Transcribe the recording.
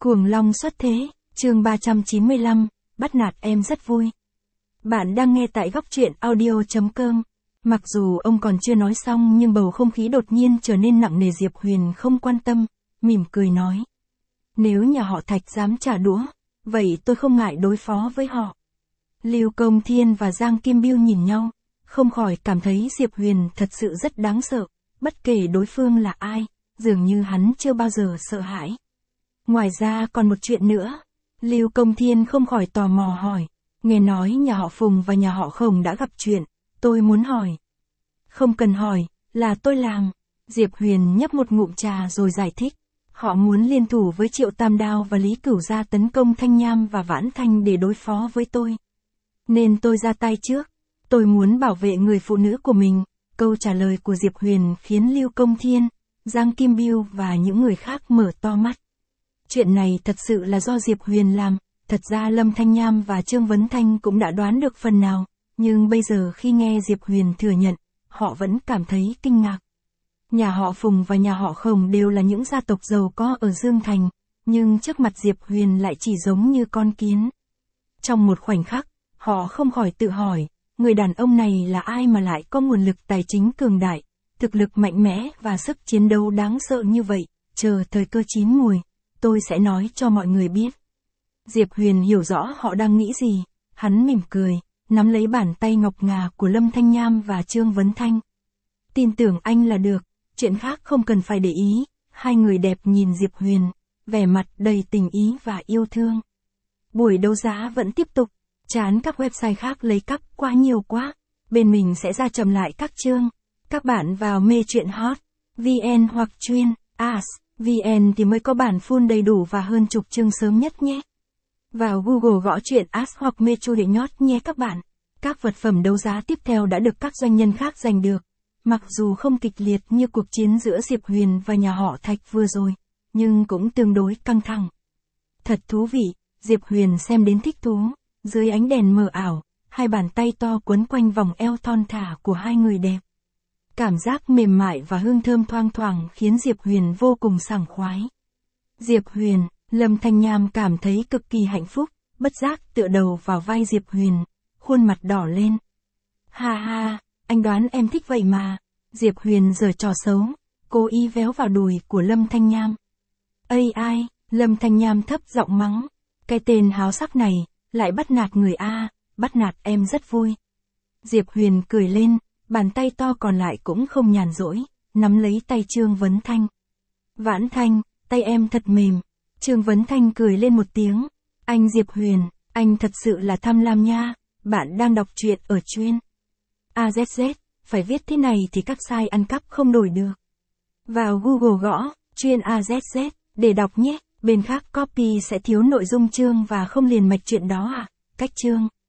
Cuồng long xuất thế, chương 395, bắt nạt em rất vui. Bạn đang nghe tại góc truyện audio.com. Mặc dù ông còn chưa nói xong nhưng bầu không khí đột nhiên trở nên nặng nề. Diệp Huyền không quan tâm, mỉm cười nói. Nếu nhà họ Thạch dám trả đũa, vậy tôi không ngại đối phó với họ. Lưu Công Thiên và Giang Kim Biêu nhìn nhau, không khỏi cảm thấy Diệp Huyền thật sự rất đáng sợ, bất kể đối phương là ai, dường như hắn chưa bao giờ sợ hãi. Ngoài ra còn một chuyện nữa, Lưu Công Thiên không khỏi tò mò hỏi, nghe nói nhà họ Phùng và nhà họ Khổng đã gặp chuyện, tôi muốn hỏi. Không cần hỏi, là tôi làm. Diệp Huyền nhấp một ngụm trà rồi giải thích, họ muốn liên thủ với Triệu Tam Đao và Lý Cửu Gia tấn công Thanh Nham và Vãn Thanh để đối phó với tôi. Nên tôi ra tay trước, tôi muốn bảo vệ người phụ nữ của mình. Câu trả lời của Diệp Huyền khiến Lưu Công Thiên, Giang Kim Biêu và những người khác mở to mắt. Chuyện này thật sự là do Diệp Huyền làm, thật ra Lâm Thanh Nham và Trương Vấn Thanh cũng đã đoán được phần nào, nhưng bây giờ khi nghe Diệp Huyền thừa nhận, họ vẫn cảm thấy kinh ngạc. Nhà họ Phùng và nhà họ Khổng đều là những gia tộc giàu có ở Dương Thành, nhưng trước mặt Diệp Huyền lại chỉ giống như con kiến. Trong một khoảnh khắc, họ không khỏi tự hỏi, người đàn ông này là ai mà lại có nguồn lực tài chính cường đại, thực lực mạnh mẽ và sức chiến đấu đáng sợ như vậy, chờ thời cơ chín mùi, tôi sẽ nói cho mọi người biết. Diệp Huyền hiểu rõ họ đang nghĩ gì, hắn mỉm cười, nắm lấy bàn tay ngọc ngà của Lâm Thanh Nham và Trương Vấn Thanh. Tin tưởng anh là được, chuyện khác không cần phải để ý. Hai người đẹp nhìn Diệp Huyền, vẻ mặt đầy tình ý và yêu thương. Buổi đấu giá vẫn tiếp tục, chán các website khác lấy cắp quá nhiều quá, bên mình sẽ ra chậm lại các chương. Các bạn vào mê truyện hot, VN hoặc chuyên, AS, VN thì mới có bản full đầy đủ và hơn chục chương sớm nhất nhé. Vào Google gõ truyện AS hoặc Metro để nhót nhé các bạn. Các vật phẩm đấu giá tiếp theo đã được các doanh nhân khác giành được. Mặc dù không kịch liệt như cuộc chiến giữa Diệp Huyền và nhà họ Thạch vừa rồi, nhưng cũng tương đối căng thẳng. Thật thú vị, Diệp Huyền xem đến thích thú, dưới ánh đèn mờ ảo, hai bàn tay to quấn quanh vòng eo thon thả của hai người đẹp. Cảm giác mềm mại và hương thơm thoang thoảng khiến Diệp Huyền vô cùng sảng khoái. Diệp Huyền, Lâm Thanh Nham cảm thấy cực kỳ hạnh phúc, bất giác tựa đầu vào vai Diệp Huyền, khuôn mặt đỏ lên. Ha ha, anh đoán em thích vậy mà. Diệp Huyền giở trò xấu, cố ý véo vào đùi của Lâm Thanh Nham. Ây ai, Lâm Thanh Nham thấp giọng mắng, cái tên háo sắc này, lại bắt nạt người a, bắt nạt em rất vui. Diệp Huyền cười lên, bàn tay to còn lại cũng không nhàn rỗi, nắm lấy tay Trương Vấn Thanh. Vãn Thanh, tay em thật mềm. Trương Vấn Thanh cười lên một tiếng. Anh Diệp Huyền, anh thật sự là tham lam nha, bạn đang đọc truyện ở chuyên. AZZ, phải viết thế này thì các site ăn cắp không đổi được. Vào Google gõ, chuyên AZZ, để đọc nhé, bên khác copy sẽ thiếu nội dung chương và không liền mạch chuyện đó à, cách chương.